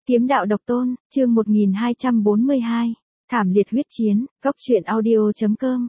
Kiếm đạo độc tôn, chương 1242, thảm liệt huyết chiến, góc truyện audio.com.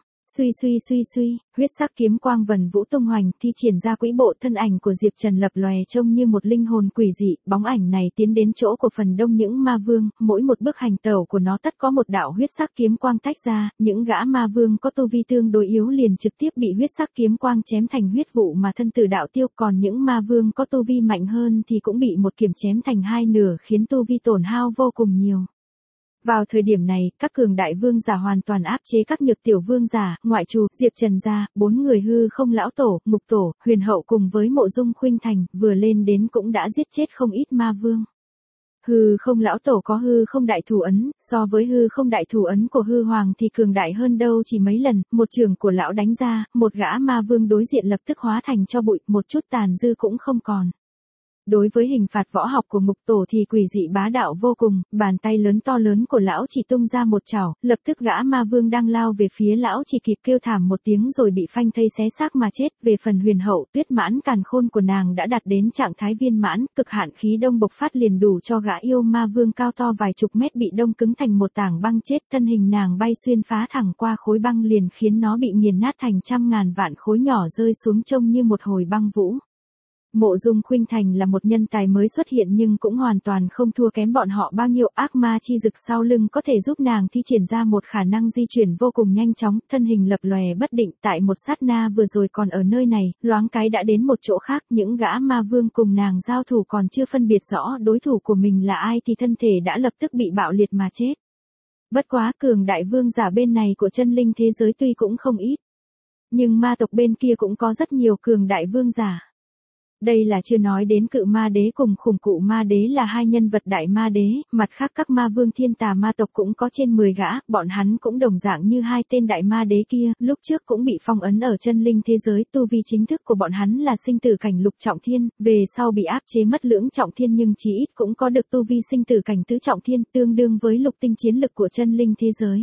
Suy, huyết sắc kiếm quang vần vũ tung hoành, thi triển ra quỹ bộ, thân ảnh của Diệp Trần lập lòe trông như một linh hồn quỷ dị, bóng ảnh này tiến đến chỗ của phần đông những ma vương, mỗi một bước hành tẩu của nó tất có một đạo huyết sắc kiếm quang tách ra, những gã ma vương có tu vi tương đối yếu liền trực tiếp bị huyết sắc kiếm quang chém thành huyết vụ mà thân tử đạo tiêu, còn những ma vương có tu vi mạnh hơn thì cũng bị một kiếm chém thành hai nửa khiến tu vi tổn hao vô cùng nhiều. Vào thời điểm này, các cường đại vương giả hoàn toàn áp chế các nhược tiểu vương giả, ngoại trừ Diệp Trần ra, 4 người hư không lão tổ, ngục tổ, huyền hậu cùng với mộ dung khuynh thành, vừa lên đến cũng đã giết chết không ít ma vương. Hư không lão tổ có hư không đại thủ ấn, so với hư không đại thủ ấn của hư hoàng thì cường đại hơn đâu chỉ mấy lần, một trường của lão đánh ra, một gã ma vương đối diện lập tức hóa thành cho bụi, một chút tàn dư cũng không còn. Đối với hình phạt võ học của ngục tổ thì quỷ dị bá đạo vô cùng, bàn tay lớn to lớn của lão chỉ tung ra một chảo, lập tức gã ma vương đang lao về phía lão chỉ kịp kêu thảm một tiếng rồi bị phanh thây xé xác mà chết. Về phần huyền hậu, tuyết mãn càn khôn của nàng đã đạt đến trạng thái viên mãn, cực hạn khí đông bộc phát liền đủ cho gã yêu ma vương cao to vài chục mét bị đông cứng thành một tảng băng chết, thân hình nàng bay xuyên phá thẳng qua khối băng liền khiến nó bị nghiền nát thành trăm ngàn vạn khối nhỏ rơi xuống trông như một hồi băng vũ. Mộ dung khuynh thành là một nhân tài mới xuất hiện nhưng cũng hoàn toàn không thua kém bọn họ bao nhiêu, ác ma chi dực sau lưng có thể giúp nàng thi triển ra một khả năng di chuyển vô cùng nhanh chóng, thân hình lập lòe bất định, tại một sát na vừa rồi còn ở nơi này, loáng cái đã đến một chỗ khác, những gã ma vương cùng nàng giao thủ còn chưa phân biệt rõ đối thủ của mình là ai thì thân thể đã lập tức bị bạo liệt mà chết. Bất quá cường đại vương giả bên này của chân linh thế giới tuy cũng không ít, nhưng ma tộc bên kia cũng có rất nhiều cường đại vương giả. Đây là chưa nói đến cự ma đế cùng khủng cụ ma đế là hai nhân vật đại ma đế, mặt khác các ma vương thiên tà ma tộc cũng có trên 10 gã, bọn hắn cũng đồng dạng như hai tên đại ma đế kia, lúc trước cũng bị phong ấn ở chân linh thế giới, tu vi chính thức của bọn hắn là sinh tử cảnh lục trọng thiên, về sau bị áp chế mất lưỡng trọng thiên nhưng chí ít cũng có được tu vi sinh tử cảnh tứ trọng thiên, tương đương với lục tinh chiến lực của chân linh thế giới.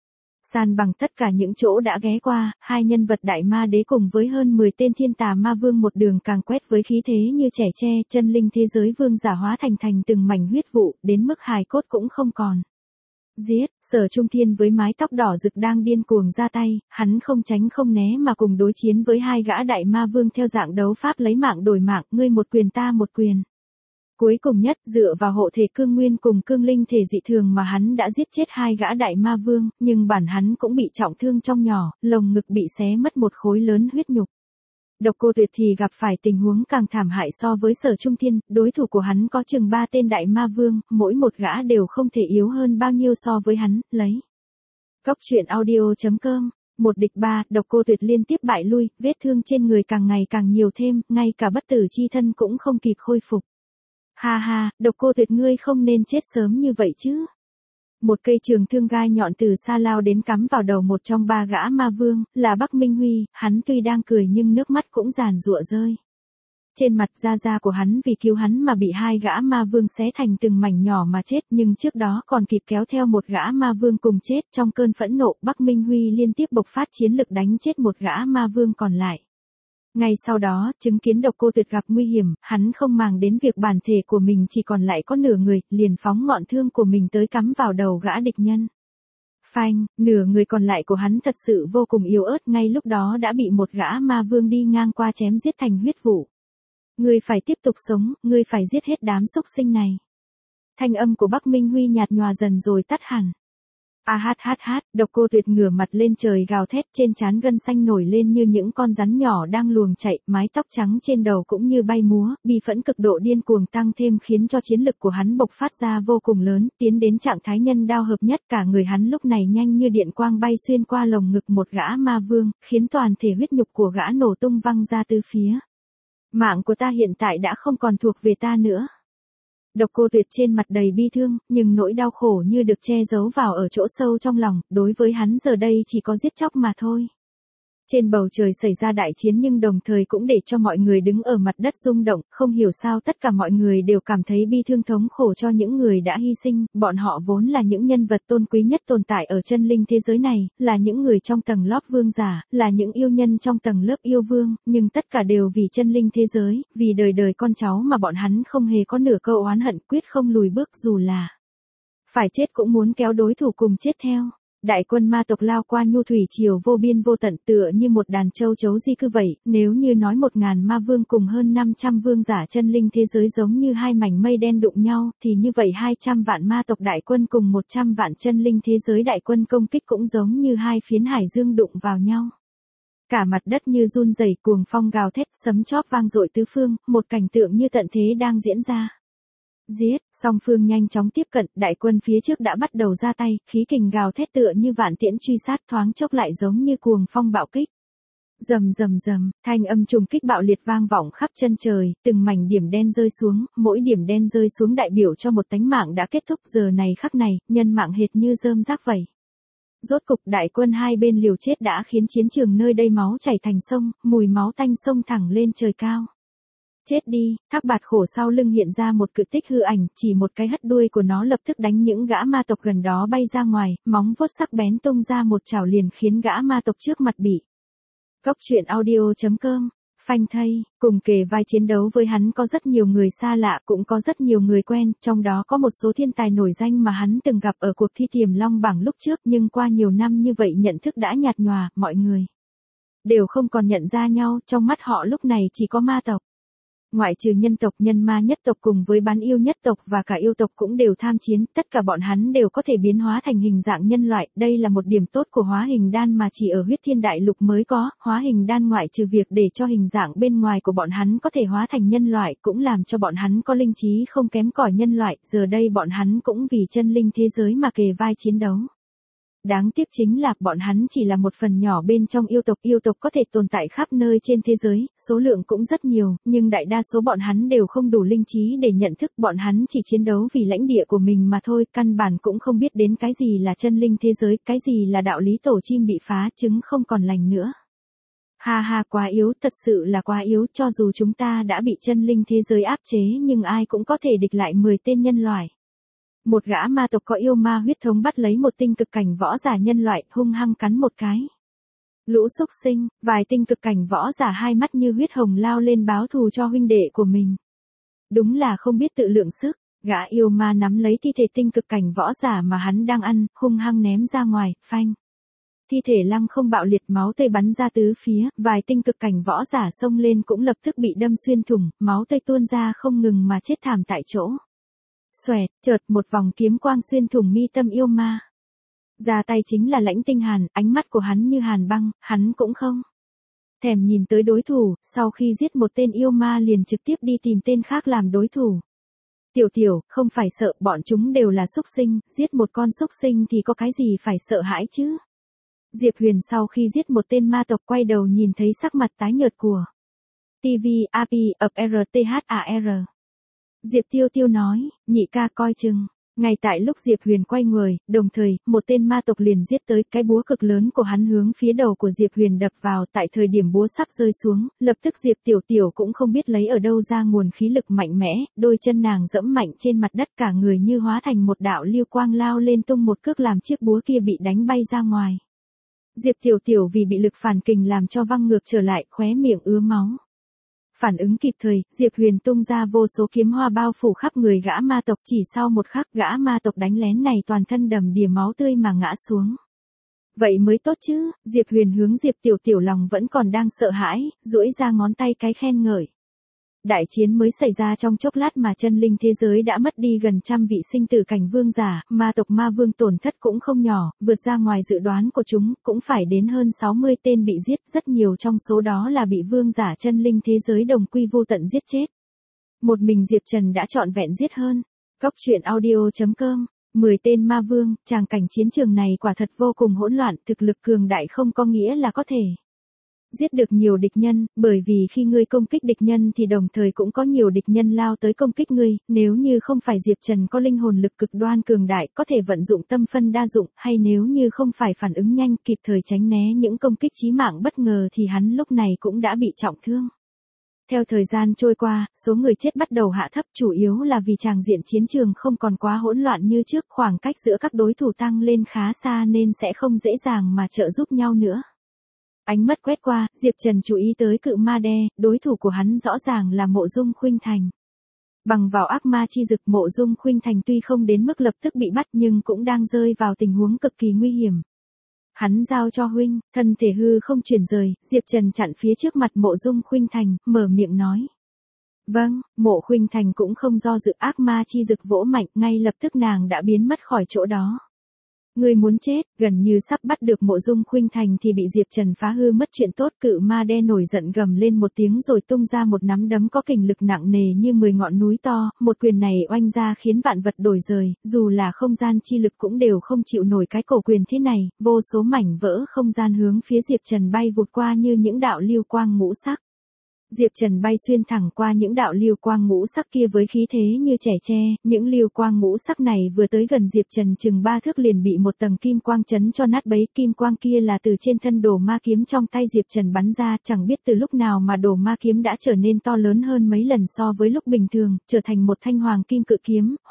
San bằng tất cả những chỗ đã ghé qua, hai nhân vật đại ma đế cùng với hơn 10 tên thiên tà ma vương một đường càng quét với khí thế như trẻ tre, chân linh thế giới vương giả hóa thành từng mảnh huyết vụ, đến mức hài cốt cũng không còn. Giết, Sở Trung Thiên với mái tóc đỏ rực đang điên cuồng ra tay, hắn không tránh không né mà cùng đối chiến với hai gã đại ma vương theo dạng đấu pháp lấy mạng đổi mạng, ngươi một quyền ta một quyền. Cuối cùng nhất, dựa vào hộ thể cương nguyên cùng cương linh thể dị thường mà hắn đã giết chết hai gã đại ma vương, nhưng bản hắn cũng bị trọng thương trong nhỏ, lồng ngực bị xé mất một khối lớn huyết nhục. Độc Cô Tuyệt thì gặp phải tình huống càng thảm hại so với Sở Trung Thiên, đối thủ của hắn có chừng 3 tên đại ma vương, mỗi một gã đều không thể yếu hơn bao nhiêu so với hắn, lấy. Góc truyện audio.com. Một địch 3, Độc Cô Tuyệt liên tiếp bại lui, vết thương trên người càng ngày càng nhiều thêm, ngay cả bất tử chi thân cũng không kịp khôi phục. Ha ha, Độc Cô Tuyệt ngươi không nên chết sớm như vậy chứ. Một cây trường thương gai nhọn từ xa lao đến cắm vào đầu một trong 3 gã ma vương, là Bắc Minh Huy, hắn tuy đang cười nhưng nước mắt cũng giàn giụa rơi. Trên mặt da của hắn vì cứu hắn mà bị hai gã ma vương xé thành từng mảnh nhỏ mà chết, nhưng trước đó còn kịp kéo theo một gã ma vương cùng chết. Trong cơn phẫn nộ, Bắc Minh Huy liên tiếp bộc phát chiến lực đánh chết một gã ma vương còn lại. Ngay sau đó, chứng kiến Độc Cô Tuyệt gặp nguy hiểm, hắn không màng đến việc bản thể của mình chỉ còn lại có nửa người, liền phóng ngọn thương của mình tới cắm vào đầu gã địch nhân. Phanh, nửa người còn lại của hắn thật sự vô cùng yếu ớt, ngay lúc đó đã bị một gã ma vương đi ngang qua chém giết thành huyết vụ. Ngươi phải tiếp tục sống, ngươi phải giết hết đám súc sinh này. Thanh âm của Bắc Minh Huy nhạt nhòa dần rồi tắt hẳn. Độc Cô Tuyệt ngửa mặt lên trời gào thét, trên trán gân xanh nổi lên như những con rắn nhỏ đang luồng chạy, mái tóc trắng trên đầu cũng như bay múa, bi phẫn cực độ điên cuồng tăng thêm khiến cho chiến lực của hắn bộc phát ra vô cùng lớn, tiến đến trạng thái nhân đao hợp nhất, cả người hắn lúc này nhanh như điện quang bay xuyên qua lồng ngực một gã ma vương, khiến toàn thể huyết nhục của gã nổ tung văng ra tứ phía. Mạng của ta hiện tại đã không còn thuộc về ta nữa. Độc Cô Tuyệt trên mặt đầy bi thương, nhưng nỗi đau khổ như được che giấu vào ở chỗ sâu trong lòng, đối với hắn giờ đây chỉ có giết chóc mà thôi. Trên bầu trời xảy ra đại chiến nhưng đồng thời cũng để cho mọi người đứng ở mặt đất rung động, không hiểu sao tất cả mọi người đều cảm thấy bi thương thống khổ cho những người đã hy sinh, bọn họ vốn là những nhân vật tôn quý nhất tồn tại ở chân linh thế giới này, là những người trong tầng lớp vương giả, là những yêu nhân trong tầng lớp yêu vương, nhưng tất cả đều vì chân linh thế giới, vì đời đời con cháu mà bọn hắn không hề có nửa câu oán hận, quyết không lùi bước dù là phải chết cũng muốn kéo đối thủ cùng chết theo. Đại quân ma tộc lao qua nhu thủy triều vô biên vô tận tựa như một đàn châu chấu di cư vậy, nếu như nói 1000 ma vương cùng hơn 500 vương giả chân linh thế giới giống như hai mảnh mây đen đụng nhau, thì như vậy 200 vạn ma tộc đại quân cùng 100 vạn chân linh thế giới đại quân công kích cũng giống như hai phiến hải dương đụng vào nhau. Cả mặt đất như run rẩy, cuồng phong gào thét, sấm chóp vang dội tứ phương, một cảnh tượng như tận thế đang diễn ra. Giết, song phương nhanh chóng tiếp cận, đại quân phía trước đã bắt đầu ra tay, khí kình gào thét tựa như vạn tiễn truy sát, thoáng chốc lại giống như cuồng phong bạo kích. Rầm rầm rầm, thanh âm trùng kích bạo liệt vang vọng khắp chân trời, từng mảnh điểm đen rơi xuống, mỗi điểm đen rơi xuống đại biểu cho một tánh mạng đã kết thúc, giờ này khắc này, nhân mạng hệt như rơm rác vậy. Rốt cục đại quân hai bên liều chết đã khiến chiến trường nơi đây máu chảy thành sông, mùi máu tanh sông thẳng lên trời cao. Chết đi, Thác Bạt Khổ sau lưng hiện ra một cự tích hư ảnh, chỉ một cái hất đuôi của nó lập tức đánh những gã ma tộc gần đó bay ra ngoài, móng vuốt sắc bén tung ra một chảo liền khiến gã ma tộc trước mặt bị. Cốc truyện audio.com, phanh thây, cùng kề vai chiến đấu với hắn có rất nhiều người xa lạ, cũng có rất nhiều người quen, trong đó có một số thiên tài nổi danh mà hắn từng gặp ở cuộc thi Tiềm Long bảng lúc trước, nhưng qua nhiều năm như vậy nhận thức đã nhạt nhòa, mọi người đều không còn nhận ra nhau, trong mắt họ lúc này chỉ có ma tộc. Ngoại trừ nhân tộc, nhân ma nhất tộc cùng với bán yêu nhất tộc và cả yêu tộc cũng đều tham chiến, tất cả bọn hắn đều có thể biến hóa thành hình dạng nhân loại, đây là một điểm tốt của hóa hình đan mà chỉ ở huyết thiên đại lục mới có, hóa hình đan ngoại trừ việc để cho hình dạng bên ngoài của bọn hắn có thể hóa thành nhân loại, cũng làm cho bọn hắn có linh trí không kém cỏi nhân loại, giờ đây bọn hắn cũng vì chân linh thế giới mà kề vai chiến đấu. Đáng tiếc chính là bọn hắn chỉ là một phần nhỏ bên trong yêu tộc có thể tồn tại khắp nơi trên thế giới, số lượng cũng rất nhiều, nhưng đại đa số bọn hắn đều không đủ linh trí để nhận thức, bọn hắn chỉ chiến đấu vì lãnh địa của mình mà thôi, căn bản cũng không biết đến cái gì là chân linh thế giới, cái gì là đạo lý tổ chim bị phá trứng không còn lành nữa. Ha ha, quá yếu, thật sự là quá yếu, cho dù chúng ta đã bị chân linh thế giới áp chế nhưng ai cũng có thể địch lại 10 tên nhân loại. Một gã ma tộc có yêu ma huyết thống bắt lấy một tinh cực cảnh võ giả nhân loại, hung hăng cắn một cái. Lũ xúc sinh, vài tinh cực cảnh võ giả hai mắt như huyết hồng lao lên báo thù cho huynh đệ của mình. Đúng là không biết tự lượng sức, gã yêu ma nắm lấy thi thể tinh cực cảnh võ giả mà hắn đang ăn, hung hăng ném ra ngoài, phanh. Thi thể lăng không bạo liệt, máu tươi bắn ra tứ phía, vài tinh cực cảnh võ giả xông lên cũng lập tức bị đâm xuyên thủng, máu tươi tuôn ra không ngừng mà chết thảm tại chỗ. Xoẹt, chợt một vòng kiếm quang xuyên thủng mi tâm yêu ma. Ra tay chính là Lãnh Tinh Hàn, ánh mắt của hắn như hàn băng, hắn cũng không thèm nhìn tới đối thủ, sau khi giết một tên yêu ma liền trực tiếp đi tìm tên khác làm đối thủ. Tiểu tiểu, không phải sợ, bọn chúng đều là súc sinh, giết một con súc sinh thì có cái gì phải sợ hãi chứ. Diệp Huyền sau khi giết một tên ma tộc quay đầu nhìn thấy sắc mặt tái nhợt của TV, AP, ập RTHAR. Diệp Tiêu Tiêu nói, nhị ca coi chừng. Ngay tại lúc Diệp Huyền quay người, đồng thời, một tên ma tộc liền giết tới, cái búa cực lớn của hắn hướng phía đầu của Diệp Huyền đập vào, tại thời điểm búa sắp rơi xuống, lập tức Diệp Tiểu Tiểu cũng không biết lấy ở đâu ra nguồn khí lực mạnh mẽ, đôi chân nàng dẫm mạnh trên mặt đất, cả người như hóa thành một đạo lưu quang lao lên tung một cước làm chiếc búa kia bị đánh bay ra ngoài. Diệp Tiểu Tiểu vì bị lực phản kình làm cho văng ngược trở lại, khóe miệng ứa máu. Phản ứng kịp thời, Diệp Huyền tung ra vô số kiếm hoa bao phủ khắp người gã ma tộc, chỉ sau một khắc gã ma tộc đánh lén này toàn thân đầm đìa máu tươi mà ngã xuống. Vậy mới tốt chứ, Diệp Huyền hướng Diệp Tiểu Tiểu lòng vẫn còn đang sợ hãi, duỗi ra ngón tay cái khen ngợi. Đại chiến mới xảy ra trong chốc lát mà chân linh thế giới đã mất đi gần trăm vị sinh tử cảnh vương giả, ma tộc ma vương tổn thất cũng không nhỏ, vượt ra ngoài dự đoán của chúng, cũng phải đến hơn 60 tên bị giết, rất nhiều trong số đó là bị vương giả chân linh thế giới đồng quy vô tận giết chết. Một mình Diệp Trần đã trọn vẹn giết hơn. Cốc truyện audio.com, 10 tên ma vương, tràng cảnh chiến trường này quả thật vô cùng hỗn loạn, thực lực cường đại không có nghĩa là có thể Giết được nhiều địch nhân, bởi vì khi ngươi công kích địch nhân thì đồng thời cũng có nhiều địch nhân lao tới công kích ngươi, nếu như không phải Diệp Trần có linh hồn lực cực đoan cường đại có thể vận dụng tâm phân đa dụng, hay nếu như không phải phản ứng nhanh kịp thời tránh né những công kích chí mạng bất ngờ thì hắn lúc này cũng đã bị trọng thương. Theo thời gian trôi qua, số người chết bắt đầu hạ thấp chủ yếu là vì tràng diện chiến trường không còn quá hỗn loạn như trước, khoảng cách giữa các đối thủ tăng lên khá xa nên sẽ không dễ dàng mà trợ giúp nhau nữa. Ánh mắt quét qua, Diệp Trần chú ý tới cự ma đe, đối thủ của hắn rõ ràng là Mộ Dung Khuynh Thành. Bằng vào ác ma chi dực, Mộ Dung Khuynh Thành tuy không đến mức lập tức bị bắt nhưng cũng đang rơi vào tình huống cực kỳ nguy hiểm. Hắn giao cho huynh, thân thể hư không chuyển rời, Diệp Trần chặn phía trước mặt Mộ Dung Khuynh Thành, mở miệng nói. Vâng, Mộ Khuynh Thành cũng không do dự, ác ma chi dực vỗ mạnh, ngay lập tức nàng đã biến mất khỏi chỗ đó. Người muốn chết, gần như sắp bắt được Mộ Dung Khuynh Thành thì bị Diệp Trần phá hư mất chuyện tốt, cự ma đe nổi giận gầm lên một tiếng rồi tung ra một nắm đấm có kình lực nặng nề như 10 ngọn núi to, một quyền này oanh ra khiến vạn vật đổi rời, dù là không gian chi lực cũng đều không chịu nổi cái cổ quyền thế này, vô số mảnh vỡ không gian hướng phía Diệp Trần bay vụt qua như những đạo lưu quang ngũ sắc. Diệp Trần bay xuyên thẳng qua những đạo lưu quang ngũ sắc kia với khí thế như trẻ tre, những lưu quang ngũ sắc này vừa tới gần Diệp Trần chừng 3 thước liền bị một tầng kim quang chấn cho nát bấy, kim quang kia là từ trên thân đồ ma kiếm trong tay Diệp Trần bắn ra, chẳng biết từ lúc nào mà đồ ma kiếm đã trở nên to lớn hơn mấy lần so với lúc bình thường, trở thành một thanh hoàng kim cự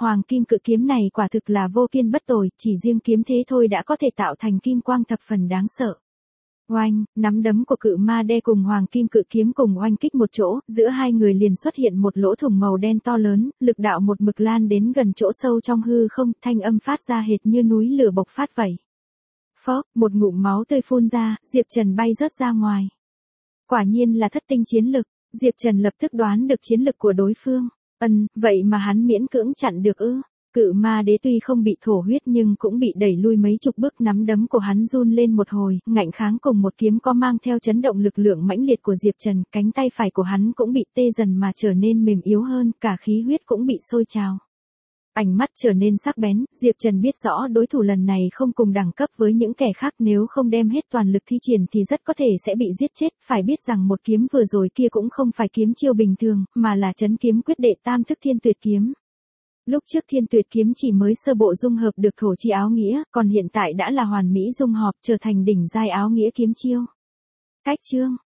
kiếm này quả thực là vô kiên bất tồi, chỉ riêng kiếm thế thôi đã có thể tạo thành kim quang thập phần đáng sợ. Oanh, nắm đấm của cự ma đe cùng hoàng kim cự kiếm cùng oanh kích một chỗ, giữa hai người liền xuất hiện một lỗ thủng màu đen to lớn, lực đạo một mực lan đến gần chỗ sâu trong hư không, thanh âm phát ra hệt như núi lửa bộc phát vậy. Phốc, một ngụm máu tươi phun ra, Diệp Trần bay rớt ra ngoài. Quả nhiên là thất tinh chiến lực, Diệp Trần lập tức đoán được chiến lực của đối phương. Vậy mà hắn miễn cưỡng chặn được ư? Cự ma đế tuy không bị thổ huyết nhưng cũng bị đẩy lui mấy chục bước, nắm đấm của hắn run lên một hồi, ngạnh kháng cùng một kiếm có mang theo chấn động lực lượng mãnh liệt của Diệp Trần, cánh tay phải của hắn cũng bị tê dần mà trở nên mềm yếu hơn, cả khí huyết cũng bị sôi trào. Ánh mắt trở nên sắc bén, Diệp Trần biết rõ đối thủ lần này không cùng đẳng cấp với những kẻ khác, nếu không đem hết toàn lực thi triển thì rất có thể sẽ bị giết chết, phải biết rằng một kiếm vừa rồi kia cũng không phải kiếm chiêu bình thường, mà là trấn kiếm quyết đệ tam thức Thiên Tuyệt kiếm. Lúc trước Thiên Tuyệt kiếm chỉ mới sơ bộ dung hợp được thổ chi áo nghĩa, còn hiện tại đã là hoàn mỹ dung hợp trở thành đỉnh giai áo nghĩa kiếm chiêu. Cách chương